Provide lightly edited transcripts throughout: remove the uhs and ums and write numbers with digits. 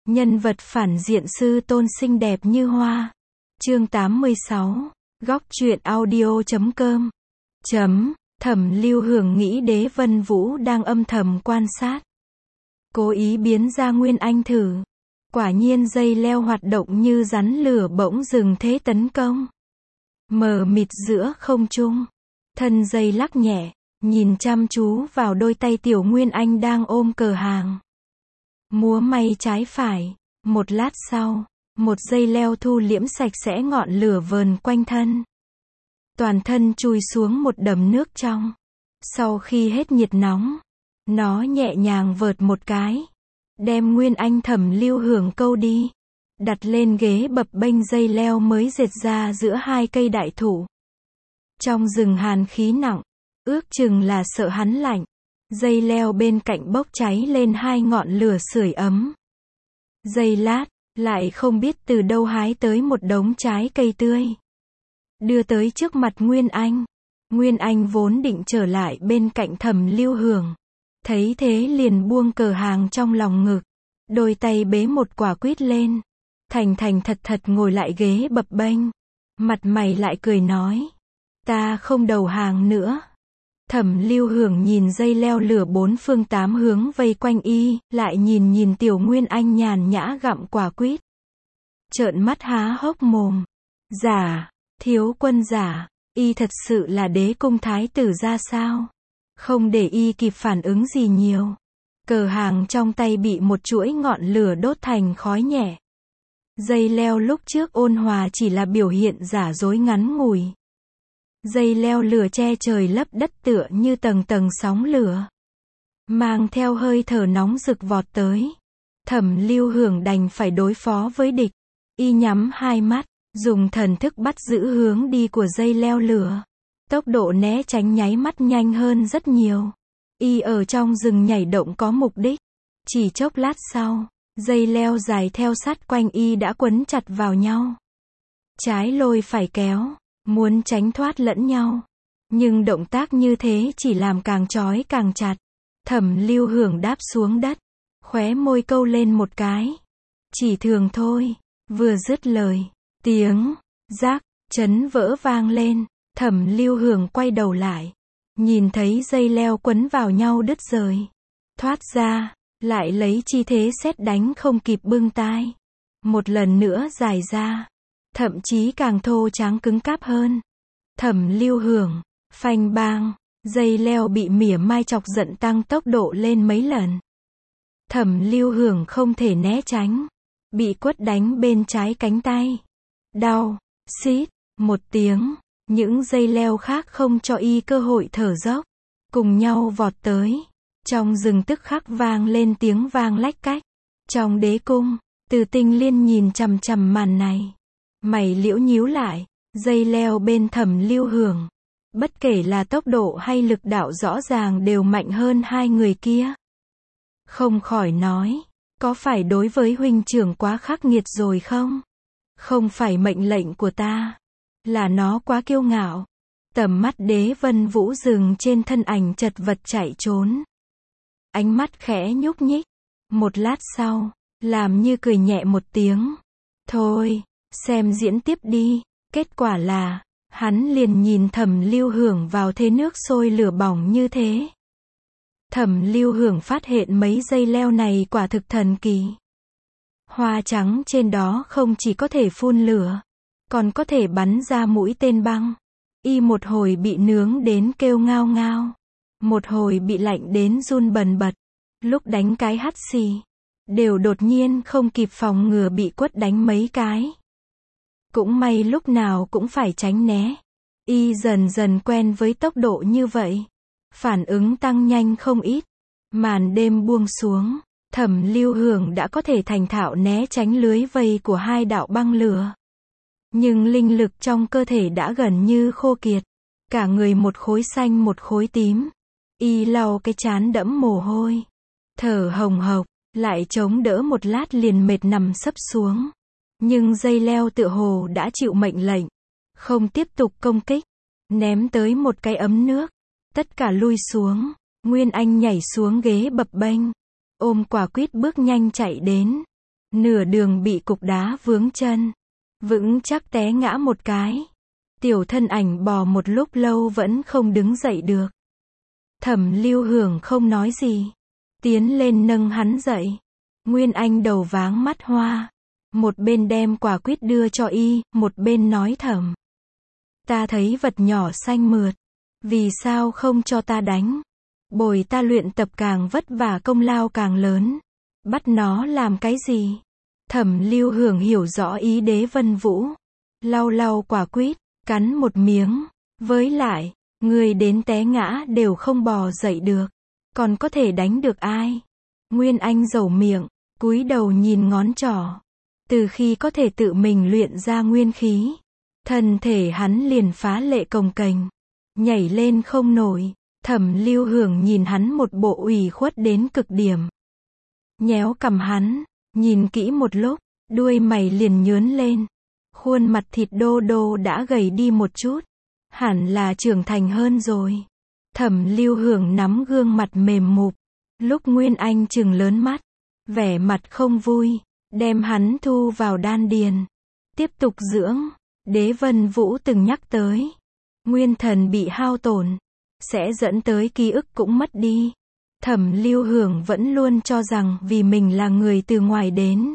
Nhân vật phản diện sư tôn xinh đẹp như hoa. Chương 86. Góc truyện audio.com. Thẩm Lưu Hưởng nghĩ Đế Vân Vũ đang âm thầm quan sát. Cố ý biến ra Nguyên Anh thử. Quả nhiên dây leo hoạt động như rắn lửa bỗng dừng thế tấn công. Mờ mịt giữa không trung. Thân dây lắc nhẹ, nhìn chăm chú vào đôi tay tiểu Nguyên Anh đang ôm cờ hàng. Múa may trái phải. Một lát sau, một dây leo thu liễm sạch sẽ ngọn lửa vờn quanh thân. Toàn thân chui xuống một đầm nước trong. Sau khi hết nhiệt nóng, nó nhẹ nhàng vợt một cái, đem Nguyên Anh Thẩm Lưu Hưởng câu đi, đặt lên ghế bập bênh dây leo mới dệt ra giữa hai cây đại thụ. Trong rừng hàn khí nặng, ước chừng là sợ hắn lạnh, dây leo bên cạnh bốc cháy lên hai ngọn lửa sưởi ấm. Giây lát, lại không biết từ đâu hái tới một đống trái cây tươi, đưa tới trước mặt Nguyên Anh. Nguyên Anh vốn định trở lại bên cạnh Thẩm Lưu Hưởng, thấy thế liền buông cờ hàng trong lòng ngực, đôi tay bế một quả quýt lên, thành thành thật thật ngồi lại ghế bập bênh, mặt mày lại cười nói, ta không đầu hàng nữa. Thẩm Lưu Hưởng nhìn dây leo lửa bốn phương tám hướng vây quanh y, lại nhìn tiểu Nguyên Anh nhàn nhã gặm quả quýt. Trợn mắt há hốc mồm. Giả, thiếu quân giả, y thật sự là đế cung thái tử ra sao? Không để y kịp phản ứng gì nhiều. Cờ hàng trong tay bị một chuỗi ngọn lửa đốt thành khói nhẹ. Dây leo lúc trước ôn hòa chỉ là biểu hiện giả dối ngắn ngủi. Dây leo lửa che trời lấp đất tựa như tầng tầng sóng lửa, mang theo hơi thở nóng rực vọt tới. Thẩm Lưu Hưởng đành phải đối phó với địch. Y nhắm hai mắt, dùng thần thức bắt giữ hướng đi của dây leo lửa. Tốc độ né tránh nháy mắt nhanh hơn rất nhiều. Y ở trong rừng nhảy động có mục đích. Chỉ chốc lát sau, dây leo dài theo sát quanh y đã quấn chặt vào nhau. Trái lôi phải kéo, muốn tránh thoát lẫn nhau. Nhưng động tác như thế chỉ làm càng trói càng chặt. Thẩm Lưu Hưởng đáp xuống đất, khóe môi câu lên một cái. Chỉ thường thôi. Vừa dứt lời, tiếng rác chấn vỡ vang lên. Thẩm Lưu Hưởng quay đầu lại, nhìn thấy dây leo quấn vào nhau đứt rời. Thoát ra, lại lấy chi thế sét đánh không kịp bưng tai. Một lần nữa dài ra, thậm chí càng thô tráng cứng cáp hơn. Thẩm Lưu Hưởng, phanh bang, dây leo bị mỉa mai chọc giận tăng tốc độ lên mấy lần. Thẩm Lưu Hưởng không thể né tránh, bị quất đánh bên trái cánh tay. Đau, xít, một tiếng, những dây leo khác không cho y cơ hội thở dốc, cùng nhau vọt tới. Trong rừng tức khắc vang lên tiếng vang lách cách. Trong đế cung, Từ Tinh Liên nhìn chằm chằm màn này, mày liễu nhíu lại. Dây leo bên Thẩm Lưu Hưởng, bất kể là tốc độ hay lực đạo rõ ràng đều mạnh hơn hai người kia. Không khỏi nói, có phải đối với huynh trưởng quá khắc nghiệt rồi không? Không phải mệnh lệnh của ta, là nó quá kiêu ngạo. Tầm mắt Đế Vân Vũ dừng trên thân ảnh chật vật chạy trốn. Ánh mắt khẽ nhúc nhích. Một lát sau, làm như cười nhẹ một tiếng. Thôi, xem diễn tiếp đi. Kết quả là, hắn liền nhìn Thẩm Lưu Hưởng vào thế nước sôi lửa bỏng như thế. Thẩm Lưu Hưởng phát hiện mấy dây leo này quả thực thần kỳ. Hoa trắng trên đó không chỉ có thể phun lửa, còn có thể bắn ra mũi tên băng. Y một hồi bị nướng đến kêu ngao ngao, một hồi bị lạnh đến run bần bật. Lúc đánh cái hắt xì, đều đột nhiên không kịp phòng ngừa bị quất đánh mấy cái. Cũng may lúc nào cũng phải tránh né. Y dần dần quen với tốc độ như vậy, phản ứng tăng nhanh không ít. Màn đêm buông xuống, Thẩm Lưu Hưởng đã có thể thành thạo né tránh lưới vây của hai đạo băng lửa. Nhưng linh lực trong cơ thể đã gần như khô kiệt, cả người một khối xanh một khối tím. Y lau cái trán đẫm mồ hôi, thở hồng hộc, lại chống đỡ một lát liền mệt nằm sấp xuống. Nhưng dây leo tựa hồ đã chịu mệnh lệnh, không tiếp tục công kích, ném tới một cái ấm nước. Tất cả lui xuống. Nguyên Anh nhảy xuống ghế bập bênh, ôm quả quýt bước nhanh chạy đến. Nửa đường bị cục đá vướng chân, vững chắc té ngã một cái. Tiểu thân ảnh bò một lúc lâu vẫn không đứng dậy được. Thẩm Lưu Hưởng không nói gì, tiến lên nâng hắn dậy. Nguyên Anh đầu váng mắt hoa, một bên đem quả quýt đưa cho y, một bên nói thầm. Ta thấy vật nhỏ xanh mượt, vì sao không cho ta đánh? Bồi ta luyện tập càng vất vả công lao càng lớn. Bắt nó làm cái gì? Thẩm Lưu Hưởng hiểu rõ ý Đế Vân Vũ. Lau lau quả quýt, cắn một miếng. Với lại, người đến té ngã đều không bò dậy được. Còn có thể đánh được ai? Nguyên Anh dầu miệng, cúi đầu nhìn ngón trỏ. Từ khi có thể tự mình luyện ra nguyên khí, thân thể hắn liền phá lệ cồng kềnh, nhảy lên không nổi. Thẩm Lưu Hưởng nhìn hắn một bộ ủy khuất đến cực điểm. Nhéo cằm hắn, nhìn kỹ một lúc, đuôi mày liền nhướn lên. Khuôn mặt thịt đô đô đã gầy đi một chút, hẳn là trưởng thành hơn rồi. Thẩm Lưu Hưởng nắm gương mặt mềm mụp, lúc Nguyên Anh trừng lớn mắt, vẻ mặt không vui, đem hắn thu vào đan điền, tiếp tục dưỡng. Đế Vân Vũ từng nhắc tới, nguyên thần bị hao tổn, sẽ dẫn tới ký ức cũng mất đi. Thẩm Lưu Hưởng vẫn luôn cho rằng vì mình là người từ ngoài đến,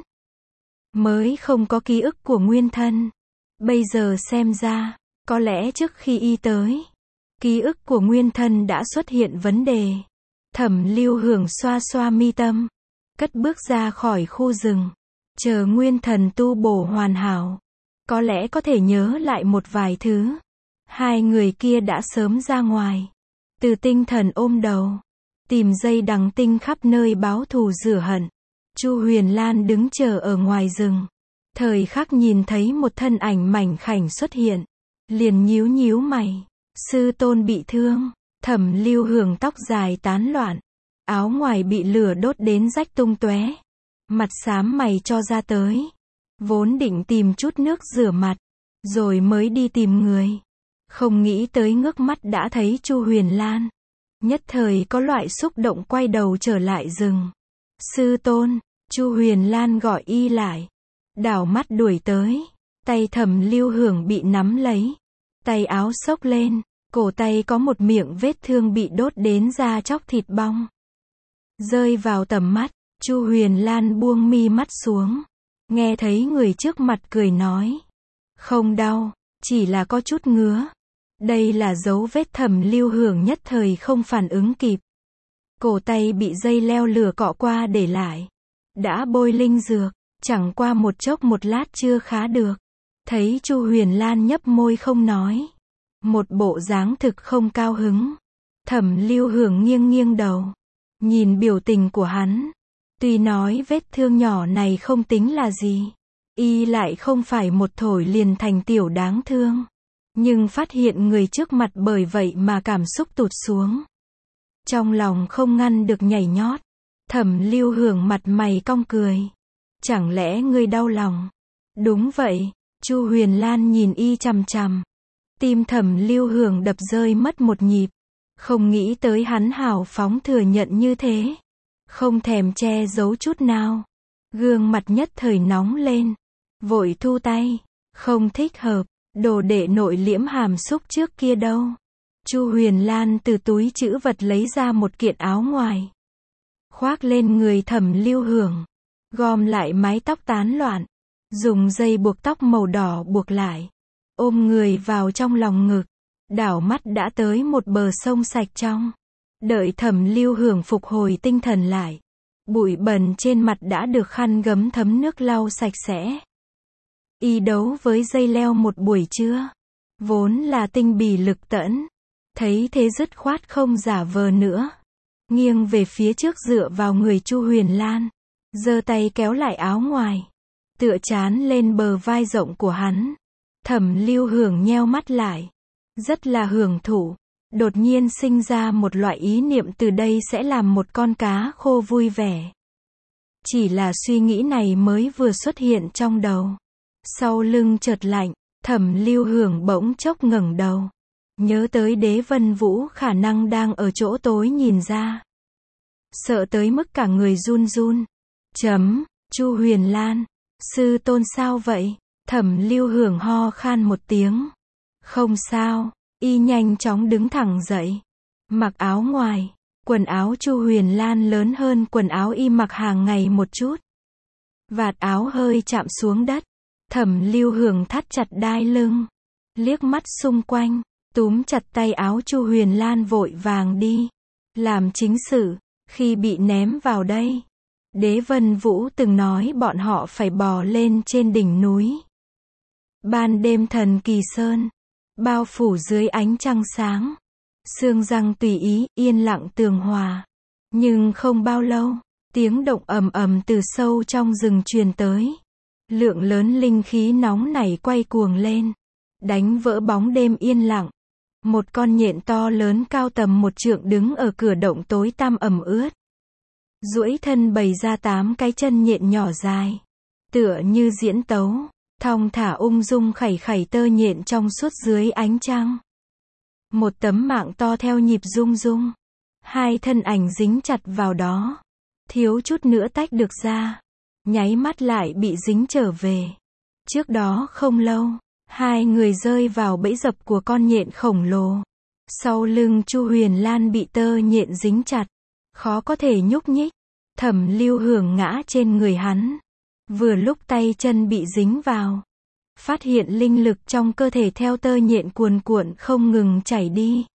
mới không có ký ức của nguyên thân. Bây giờ xem ra, có lẽ trước khi y tới, ký ức của nguyên thân đã xuất hiện vấn đề. Thẩm Lưu Hưởng xoa xoa mi tâm, cất bước ra khỏi khu rừng, chờ nguyên thần tu bổ hoàn hảo, có lẽ có thể nhớ lại một vài thứ. Hai người kia đã sớm ra ngoài, từ tinh thần ôm đầu, tìm dây đằng tinh khắp nơi báo thù rửa hận. Chu Huyền Lan đứng chờ ở ngoài rừng, thời khắc nhìn thấy một thân ảnh mảnh khảnh xuất hiện, liền nhíu nhíu mày. Sư tôn bị thương. Thẩm Lưu Hưởng tóc dài tán loạn, áo ngoài bị lửa đốt đến rách tung tóe, mặt xám mày cho ra tới. Vốn định tìm chút nước rửa mặt, rồi mới đi tìm người, không nghĩ tới ngước mắt đã thấy Chu Huyền Lan, nhất thời có loại xúc động quay đầu trở lại rừng. Sư tôn. Chu Huyền Lan gọi y lại, đảo mắt đuổi tới. Tay Thẩm Lưu Hưởng bị nắm lấy, tay áo xốc lên, cổ tay có một miệng vết thương bị đốt đến da chóc thịt bong. Rơi vào tầm mắt, Chu Huyền Lan buông mi mắt xuống, nghe thấy người trước mặt cười nói, không đau, chỉ là có chút ngứa. Đây là dấu vết. Thẩm Lưu Hưởng nhất thời không phản ứng kịp, cổ tay bị dây leo lửa cọ qua để lại, đã bôi linh dược, chẳng qua một chốc một lát chưa khá được. Thấy Chu Huyền Lan nhấp môi không nói, một bộ dáng thực không cao hứng. Thẩm Lưu Hưởng nghiêng nghiêng đầu, nhìn biểu tình của hắn, tuy nói vết thương nhỏ này không tính là gì, y lại không phải một thổi liền thành tiểu đáng thương, nhưng phát hiện người trước mặt bởi vậy mà cảm xúc tụt xuống, trong lòng không ngăn được nhảy nhót. Thẩm Lưu Hưởng mặt mày cong cười, chẳng lẽ ngươi đau lòng? Đúng vậy. Chu Huyền Lan nhìn y chằm chằm, tim Thẩm Lưu Hưởng đập rơi mất một nhịp, không nghĩ tới hắn hào phóng thừa nhận như thế, không thèm che giấu chút nào. Gương mặt nhất thời nóng lên, vội thu tay, không thích hợp, đồ đệ nội liễm hàm xúc trước kia đâu. Chu Huyền Lan từ túi trữ vật lấy ra một kiện áo ngoài, khoác lên người Thẩm Lưu Hưởng, gom lại mái tóc tán loạn, dùng dây buộc tóc màu đỏ buộc lại, ôm người vào trong lòng ngực, đảo mắt đã tới một bờ sông sạch trong. Đợi Thẩm Lưu Hưởng phục hồi tinh thần lại, bụi bẩn trên mặt đã được khăn gấm thấm nước lau sạch sẽ. Y đấu với dây leo một buổi trưa, vốn là tinh bì lực tẫn, thấy thế dứt khoát không giả vờ nữa, nghiêng về phía trước dựa vào người Chu Huyền Lan, giơ tay kéo lại áo ngoài, tựa chán lên bờ vai rộng của hắn. Thẩm Lưu Hưởng nheo mắt lại, rất là hưởng thụ, đột nhiên sinh ra một loại ý niệm từ đây sẽ làm một con cá khô vui vẻ. Chỉ là suy nghĩ này mới vừa xuất hiện trong đầu, sau lưng chợt lạnh. Thẩm Lưu Hưởng bỗng chốc ngẩng đầu, nhớ tới Đế Vân Vũ khả năng đang ở chỗ tối nhìn ra, sợ tới mức cả người run run. Chu Huyền Lan, sư tôn sao vậy? Thẩm Lưu Hưởng ho khan một tiếng. Không sao, y nhanh chóng đứng thẳng dậy. Mặc áo ngoài, quần áo Chu Huyền Lan lớn hơn quần áo y mặc hàng ngày một chút. Vạt áo hơi chạm xuống đất. Thẩm Lưu Hưởng thắt chặt đai lưng, liếc mắt xung quanh, túm chặt tay áo Chu Huyền Lan vội vàng đi. Làm chính sự, khi bị ném vào đây, Đế Vân Vũ từng nói bọn họ phải bò lên trên đỉnh núi. Ban đêm thần kỳ sơn, bao phủ dưới ánh trăng sáng. Sương răng tùy ý, yên lặng tường hòa. Nhưng không bao lâu, tiếng động ầm ầm từ sâu trong rừng truyền tới. Lượng lớn linh khí nóng nảy quay cuồng lên, đánh vỡ bóng đêm yên lặng. Một con nhện to lớn cao tầm 1 trượng đứng ở cửa động tối tăm ẩm ướt. Duỗi thân bày ra 8 cái chân nhện nhỏ dài, tựa như diễn tấu, thong thả ung dung khẩy khẩy tơ nhện trong suốt dưới ánh trăng. Một tấm mạng to theo nhịp rung rung, 2 thân ảnh dính chặt vào đó, thiếu chút nữa tách được ra, nháy mắt lại bị dính trở về. Trước đó không lâu, 2 người rơi vào bẫy dập của con nhện khổng lồ. Sau lưng Chu Huyền Lan bị tơ nhện dính chặt, khó có thể nhúc nhích. Thẩm Lưu Hưởng ngã trên người hắn. Vừa lúc tay chân bị dính vào, phát hiện linh lực trong cơ thể theo tơ nhện cuồn cuộn không ngừng chảy đi.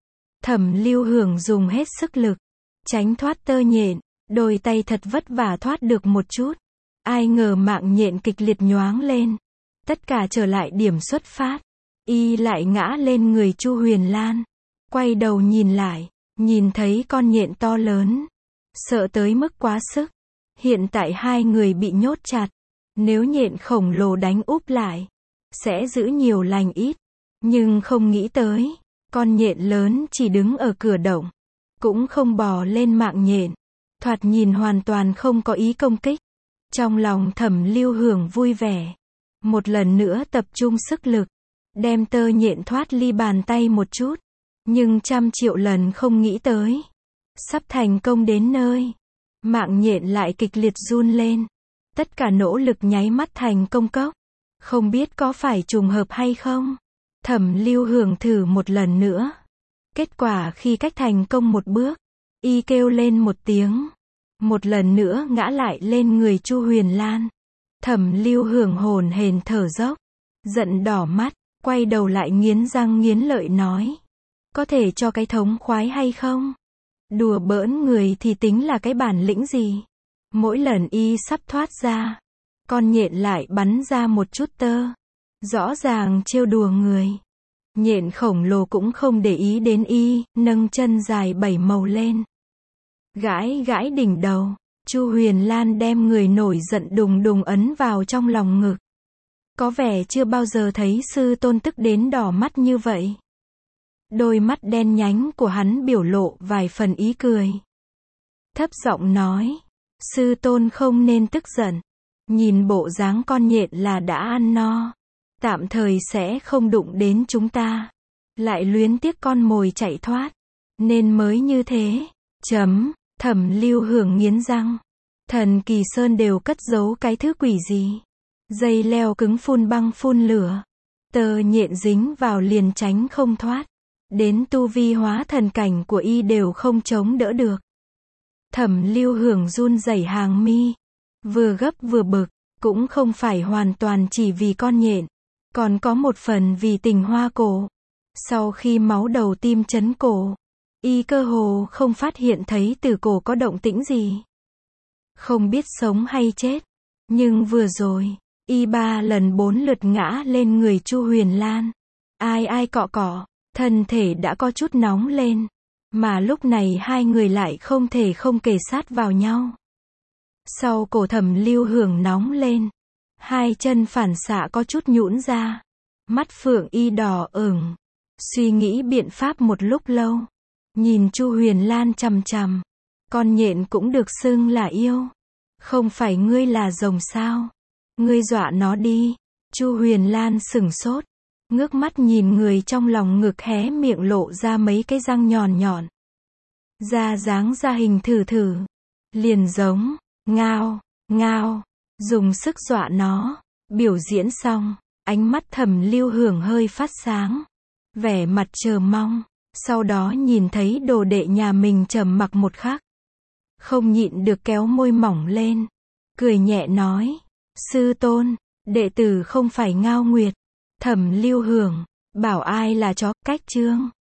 Thẩm Lưu Hưởng dùng hết sức lực, tránh thoát tơ nhện, đôi tay thật vất vả thoát được một chút. Ai ngờ mạng nhện kịch liệt nhoáng lên. Tất cả trở lại điểm xuất phát. Y lại ngã lên người Chu Huyền Lan. Quay đầu nhìn lại, nhìn thấy con nhện to lớn. Sợ tới mức quá sức. Hiện tại 2 người bị nhốt chặt. Nếu nhện khổng lồ đánh úp lại, sẽ giữ nhiều lành ít. Nhưng không nghĩ tới, con nhện lớn chỉ đứng ở cửa động, cũng không bò lên mạng nhện. Thoạt nhìn hoàn toàn không có ý công kích. Trong lòng Thẩm Lưu Hưởng vui vẻ. Một lần nữa tập trung sức lực, đem tơ nhện thoát ly bàn tay một chút. Nhưng trăm triệu lần không nghĩ tới. Sắp thành công đến nơi, mạng nhện lại kịch liệt run lên. Tất cả nỗ lực nháy mắt thành công cốc. Không biết có phải trùng hợp hay không? Thẩm Lưu Hưởng thử một lần nữa. Kết quả khi cách thành công một bước, y kêu lên một tiếng. Một lần nữa ngã lại lên người Chu Huyền Lan. Thẩm Lưu Hưởng hồn hển thở dốc, giận đỏ mắt, quay đầu lại nghiến răng nghiến lợi nói. Có thể cho cái thống khoái hay không? Đùa bỡn người thì tính là cái bản lĩnh gì? Mỗi lần y sắp thoát ra, con nhện lại bắn ra một chút tơ. Rõ ràng trêu đùa người. Nhện khổng lồ cũng không để ý đến y, nâng chân dài 7 màu lên. Gãi gãi đỉnh đầu, Chu Huyền Lan đem người nổi giận đùng đùng ấn vào trong lòng ngực. Có vẻ chưa bao giờ thấy sư tôn tức đến đỏ mắt như vậy. Đôi mắt đen nhánh của hắn biểu lộ vài phần ý cười. Thấp giọng nói, sư tôn không nên tức giận. Nhìn bộ dáng con nhện là đã ăn no. Tạm thời sẽ không đụng đến chúng ta. Lại luyến tiếc con mồi chạy thoát. Nên mới như thế. Thẩm Lưu Hưởng nghiến răng. Thần Kỳ Sơn đều cất giấu cái thứ quỷ gì? Dây leo cứng phun băng phun lửa. Tơ nhện dính vào liền tránh không thoát. Đến tu vi hóa thần cảnh của y đều không chống đỡ được. Thẩm Lưu Hưởng run rẩy hàng mi. Vừa gấp vừa bực. Cũng không phải hoàn toàn chỉ vì con nhện. Còn có một phần vì tình hoa cổ. Sau khi máu đầu tim chấn cổ, y cơ hồ không phát hiện thấy từ cổ có động tĩnh gì. Không biết sống hay chết. Nhưng vừa rồi, y 3 lần 4 lượt ngã lên người Chu Huyền Lan. Ai ai cọ cọ, thân thể đã có chút nóng lên. Mà lúc này 2 người lại không thể không kề sát vào nhau. Sau cổ Thẩm Lưu Hưởng nóng lên. 2 chân phản xạ có chút nhũn ra. Mắt phượng y đỏ ửng. Suy nghĩ biện pháp một lúc lâu. Nhìn Chu Huyền Lan chằm chằm. Con nhện cũng được xưng là yêu. Không phải ngươi là rồng sao? Ngươi dọa nó đi. Chu Huyền Lan sửng sốt. Ngước mắt nhìn người trong lòng ngực hé miệng lộ ra mấy cái răng nhọn nhọn. Ra dáng ra hình thử thử. Liền giống, ngao, Ngao, dùng sức dọa nó. Biểu diễn xong, ánh mắt Thẩm Lưu Hưởng hơi phát sáng, vẻ mặt chờ mong, sau đó nhìn thấy đồ đệ nhà mình trầm mặc một khắc, không nhịn được kéo môi mỏng lên, cười nhẹ nói, sư tôn, đệ tử không phải Ngao Nguyệt. Thẩm Lưu Hưởng, bảo ai là chó, cách chương.